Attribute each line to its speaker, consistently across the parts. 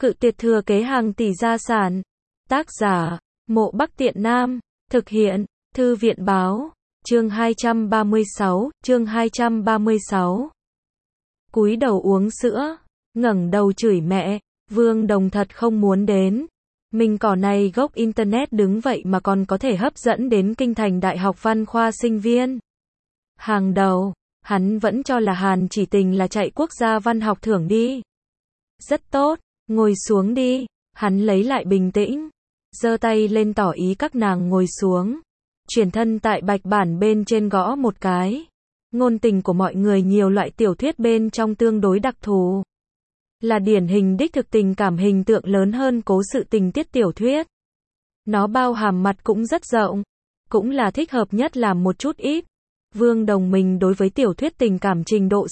Speaker 1: Cự tuyệt thừa kế hàng tỷ gia sản. Tác giả, Mộ Bắc Tiện Nam. Thực hiện, Thư viện báo. Chương 236. Cúi đầu uống sữa, ngẩng đầu chửi mẹ, Vương Đồng thật không muốn đến. Mình cỏ này gốc internet đứng vậy mà còn có thể hấp dẫn đến kinh thành đại học văn khoa sinh viên. Hàng đầu, hắn vẫn cho là Hàn Chỉ Tình là chạy quốc gia văn học thưởng đi. Rất tốt, ngồi xuống đi. Hắn lấy lại bình tĩnh, giơ tay lên tỏ ý các nàng ngồi xuống. Chuyển thân tại bạch bản bên trên gõ một cái. Ngôn tình của mọi người nhiều loại tiểu thuyết bên trong tương đối đặc thù. Là điển hình đích thực tình cảm hình tượng lớn hơn cố sự tình tiết tiểu thuyết. Nó bao hàm mặt cũng rất rộng. Cũng là thích hợp nhất làm một chút ít. Vương Đồng mình đối với tiểu thuyết tình cảm trình độ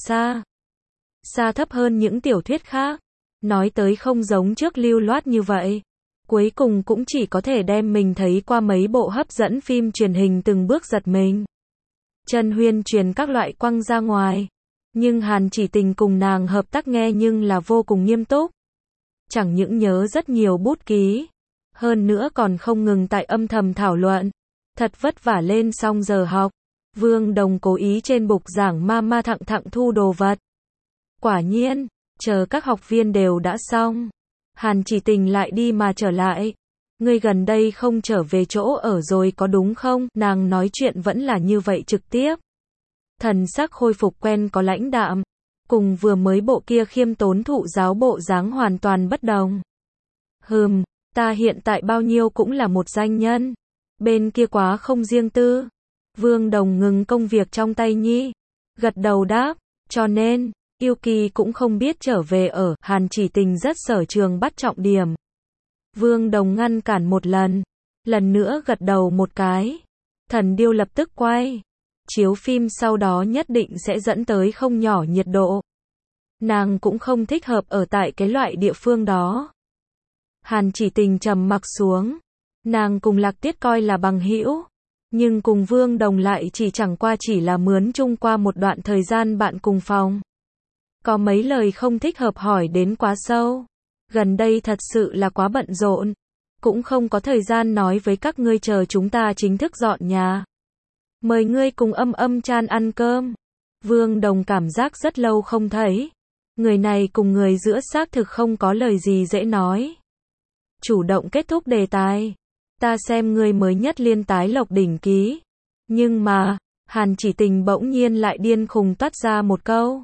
Speaker 1: xa thấp hơn những tiểu thuyết khác. Nói tới không giống trước lưu loát như vậy. Cuối cùng cũng chỉ có thể đem mình thấy qua mấy bộ hấp dẫn phim truyền hình từng bước giật mình. Chân huyên truyền các loại quăng ra ngoài. Nhưng Hàn Chỉ Tình cùng nàng hợp tác nghe nhưng là vô cùng nghiêm túc. Chẳng những nhớ rất nhiều bút ký. Hơn nữa còn không ngừng tại âm thầm thảo luận. Thật vất vả lên xong giờ học. Vương Đồng cố ý trên bục giảng ma thặng thu đồ vật. Quả nhiên, chờ các học viên đều đã xong. Hàn Chỉ Tình lại đi mà trở lại. Ngươi gần đây không trở về chỗ ở rồi có đúng không? Nàng nói chuyện vẫn là như vậy trực tiếp. Thần sắc khôi phục quen có lãnh đạm. Cùng vừa mới bộ kia khiêm tốn thụ giáo bộ dáng hoàn toàn bất đồng. Ta hiện tại bao nhiêu cũng là một danh nhân. Bên kia quá không riêng tư. Vương Đồng ngừng công việc trong tay nhi. Gật đầu đáp. Cho nên, Yêu Kỳ cũng không biết trở về ở. Hàn Chỉ Tình rất sở trường bắt trọng điểm. Vương Đồng ngăn cản một lần. Lần nữa gật đầu một cái. Thần điêu lập tức quay. Chiếu phim sau đó nhất định sẽ dẫn tới không nhỏ nhiệt độ. Nàng cũng không thích hợp ở tại cái loại địa phương đó. Hàn Chỉ Tình trầm mặc xuống. Nàng cùng Lạc Tiết coi là bằng hữu. Nhưng cùng Vương Đồng lại chẳng qua chỉ là mướn chung qua một đoạn thời gian bạn cùng phòng. Có mấy lời không thích hợp hỏi đến quá sâu. Gần đây thật sự là quá bận rộn. Cũng không có thời gian nói với các ngươi chờ chúng ta chính thức dọn nhà. Mời ngươi cùng Âm Chan ăn cơm. Vương Đồng cảm giác rất lâu không thấy. Người này cùng người giữa xác thực không có lời gì dễ nói. Chủ động kết thúc đề tài. Ta xem ngươi mới nhất liên tái Lộc Đỉnh Ký. Nhưng mà, Hàn Chỉ Tình bỗng nhiên lại điên khùng toát ra một câu.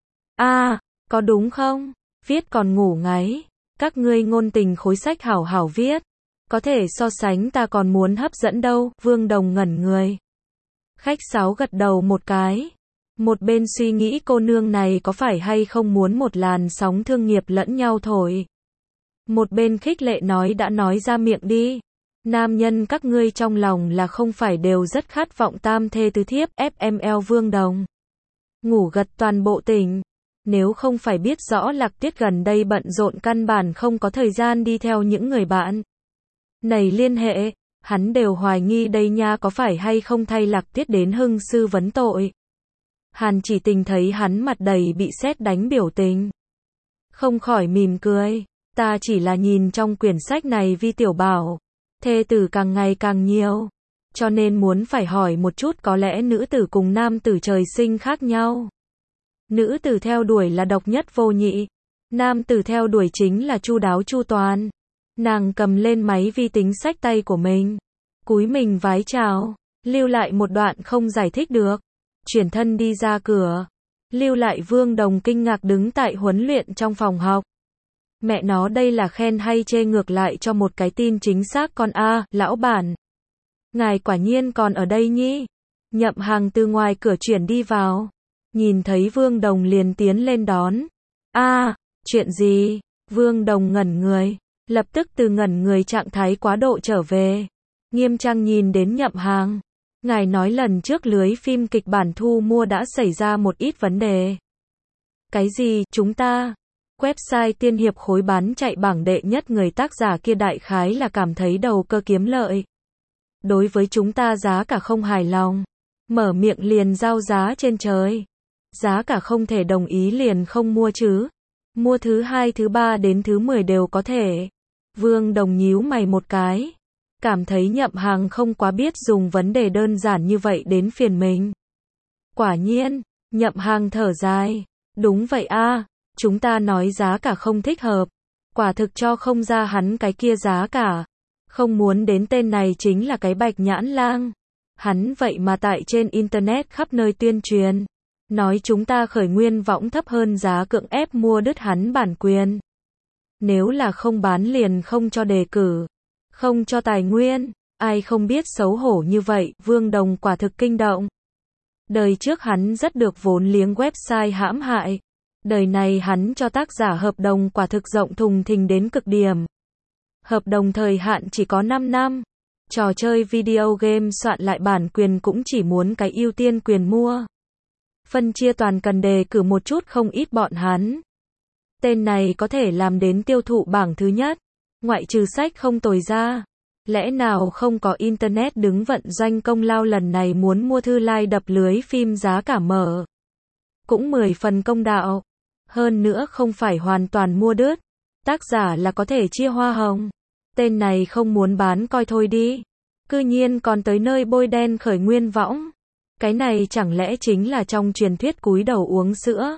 Speaker 1: Có đúng không? Viết còn ngủ ngáy. Các ngươi ngôn tình khối sách hảo hảo viết. Có thể so sánh ta còn muốn hấp dẫn đâu. Vương Đồng ngẩn người. Khách sáo gật đầu một cái. Một bên suy nghĩ cô nương này có phải hay không muốn một làn sóng thương nghiệp lẫn nhau thổi. Một bên khích lệ nói đã nói ra miệng đi. Nam nhân các ngươi trong lòng là không phải đều rất khát vọng tam thê tứ thiếp. FML Vương Đồng. Ngủ gật toàn bộ tỉnh. Nếu không phải biết rõ Lạc Tiết gần đây bận rộn căn bản không có thời gian đi theo những người bạn này liên hệ, hắn đều hoài nghi đây nha có phải hay không thay Lạc Tiết đến hưng sư vấn tội. Hàn Chỉ Tình thấy hắn mặt đầy bị sét đánh biểu tình. Không khỏi mỉm cười. Ta chỉ là nhìn trong quyển sách này Vi tiểu bảo. Thê tử càng ngày càng nhiều. Cho nên muốn phải hỏi một chút có lẽ nữ tử cùng nam tử trời sinh khác nhau. Nữ tử theo đuổi là độc nhất vô nhị. Nam tử theo đuổi chính là chu đáo chu toàn. Nàng cầm lên máy vi tính sách tay của mình. Cúi mình vái chào. Lưu lại một đoạn không giải thích được. Chuyển thân đi ra cửa. Lưu lại Vương Đồng kinh ngạc đứng tại huấn luyện trong phòng học. Mẹ nó đây là khen hay chê ngược lại cho một cái tin chính xác con lão bản. Ngài quả nhiên còn ở đây nhỉ? Nhậm Hàng từ ngoài cửa chuyển đi vào. Nhìn thấy Vương Đồng liền tiến lên đón. Chuyện gì? Vương Đồng ngẩn người. Lập tức từ ngẩn người trạng thái quá độ trở về. Nghiêm trang nhìn đến Nhậm Hàng. Ngài nói lần trước lưới phim kịch bản thu mua đã xảy ra một ít vấn đề. Cái gì? Chúng ta? Website tiên hiệp khối bán chạy bảng đệ nhất người tác giả kia đại khái là cảm thấy đầu cơ kiếm lợi. Đối với chúng ta giá cả không hài lòng. Mở miệng liền giao giá trên trời. Giá cả không thể đồng ý liền không mua chứ. Mua thứ 2, thứ 3 đến thứ 10 đều có thể. Vương Đồng nhíu mày một cái. Cảm thấy Nhậm Hàng không quá biết dùng vấn đề đơn giản như vậy đến phiền mình. Quả nhiên, Nhậm Hàng thở dài. Đúng vậy a, chúng ta nói giá cả không thích hợp. Quả thực cho không ra hắn cái kia giá cả. Không muốn đến tên này chính là cái Bạch Nhãn Lang. Hắn vậy mà tại trên Internet khắp nơi tuyên truyền. Nói chúng ta Khởi Nguyên Võng thấp hơn giá cưỡng ép mua đứt hắn bản quyền. Nếu là không bán liền không cho đề cử. Không cho tài nguyên. Ai không biết xấu hổ như vậy, Vương Đồng quả thực kinh động. Đời trước hắn rất được vốn liếng website hãm hại. Đời này hắn cho tác giả hợp đồng quả thực rộng thùng thình đến cực điểm. Hợp đồng thời hạn chỉ có 5 năm. Trò chơi video game soạn lại bản quyền cũng chỉ muốn cái ưu tiên quyền mua. Phân chia toàn cần đề cử một chút không ít bọn hắn. Tên này có thể làm đến tiêu thụ bảng thứ nhất. Ngoại trừ sách không tồi ra. Lẽ nào không có Internet đứng vận doanh công lao lần này muốn mua thư like đập lưới phim giá cả mở. Cũng 10 phần công đạo. Hơn nữa không phải hoàn toàn mua đứt. Tác giả là có thể chia hoa hồng. Tên này không muốn bán coi thôi đi. Cư nhiên còn tới nơi bôi đen Khởi Nguyên Võng. Cái này chẳng lẽ chính là trong truyền thuyết cúi đầu uống sữa.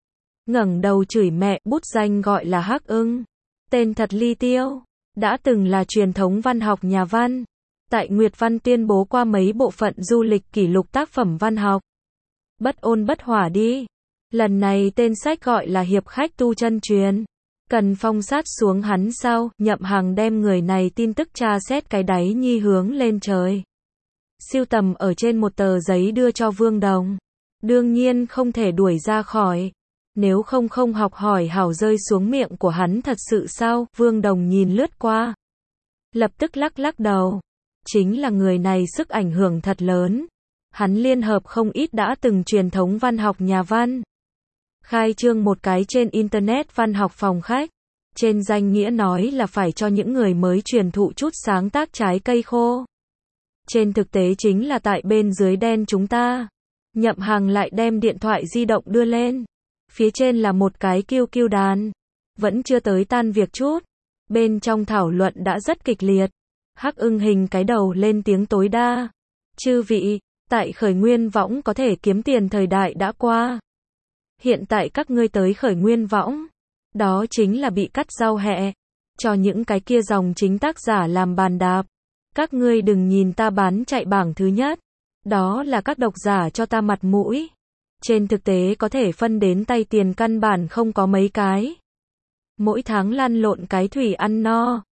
Speaker 1: Ngẩng đầu chửi mẹ, bút danh gọi là Hắc Ưng. Tên thật li tiêu. Đã từng là truyền thống văn học nhà văn. Tại Nguyệt Văn tuyên bố qua mấy bộ phận du lịch kỷ lục tác phẩm văn học. Bất ôn bất hỏa đi. Lần này tên sách gọi là Hiệp Khách Tu Chân Truyền. Cần phong sát xuống hắn sau, Nhậm Hàng đem người này tin tức tra xét cái đáy nhi hướng lên trời. Siêu tầm ở trên một tờ giấy đưa cho Vương Đồng. Đương nhiên không thể đuổi ra khỏi. Nếu không học hỏi hảo rơi xuống miệng của hắn thật sự sao? Vương Đồng nhìn lướt qua. Lập tức lắc đầu. Chính là người này sức ảnh hưởng thật lớn. Hắn liên hợp không ít đã từng truyền thống văn học nhà văn. Khai trương một cái trên Internet văn học phòng khách. Trên danh nghĩa nói là phải cho những người mới truyền thụ chút sáng tác trái cây khô. Trên thực tế chính là tại bên dưới đen chúng ta. Nhậm Hàng lại đem điện thoại di động đưa lên. Phía trên là một cái QQ đàn. Vẫn chưa tới tan việc chút. Bên trong thảo luận đã rất kịch liệt. Hắc Ưng hình cái đầu lên tiếng tối đa. Chư vị, tại Khởi Nguyên Võng có thể kiếm tiền thời đại đã qua. Hiện tại các ngươi tới Khởi Nguyên Võng. Đó chính là bị cắt rau hẹ. Cho những cái kia dòng chính tác giả làm bàn đạp. Các ngươi đừng nhìn ta bán chạy bảng thứ nhất. Đó là các độc giả cho ta mặt mũi. Trên thực tế có thể phân đến tay tiền căn bản không có mấy cái. Mỗi tháng lăn lộn cái thủy ăn no.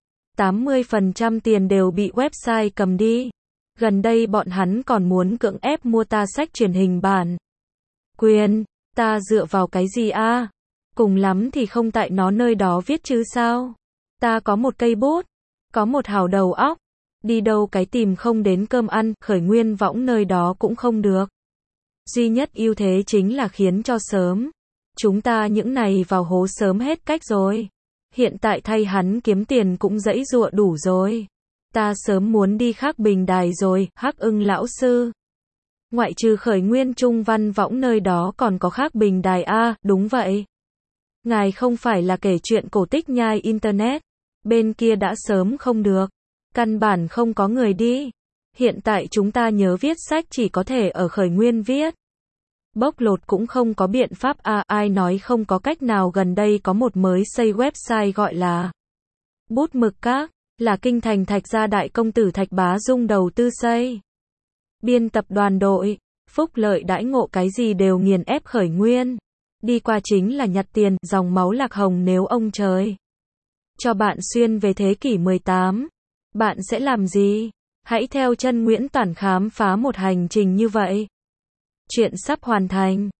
Speaker 1: 80% tiền đều bị website cầm đi. Gần đây bọn hắn còn muốn cưỡng ép mua ta sách truyền hình bản quyền. Ta dựa vào cái gì a? Cùng lắm thì không tại nó nơi đó viết chứ sao? Ta có một cây bút. Có một hào đầu óc. Đi đâu cái tìm không đến cơm ăn, Khởi Nguyên Võng nơi đó cũng không được. Duy nhất ưu thế chính là khiến cho sớm. Chúng ta những này vào hố sớm hết cách rồi. Hiện tại thay hắn kiếm tiền cũng dãy dụa đủ rồi. Ta sớm muốn đi khác bình đài rồi, Hắc Ưng lão sư. Ngoại trừ Khởi Nguyên Trung Văn Võng nơi đó còn có khác bình đài a, đúng vậy. Ngài không phải là kể chuyện cổ tích nhai Internet. Bên kia đã sớm không được. Căn bản không có người đi. Hiện tại chúng ta nhớ viết sách chỉ có thể ở Khởi Nguyên viết. Bóc lột cũng không có biện pháp a, ai nói không có cách nào. Gần đây có một mới xây website gọi là Bút Mực Các, là kinh thành Thạch Gia đại công tử Thạch Bá Dung đầu tư xây. Biên tập đoàn đội, phúc lợi đãi ngộ cái gì đều nghiền ép Khởi Nguyên. Đi qua chính là nhặt tiền, dòng máu lạc hồng nếu ông trời cho bạn xuyên về thế kỷ 18. Bạn sẽ làm gì? Hãy theo chân Nguyễn Toản khám phá một hành trình như vậy. Chuyện sắp hoàn thành.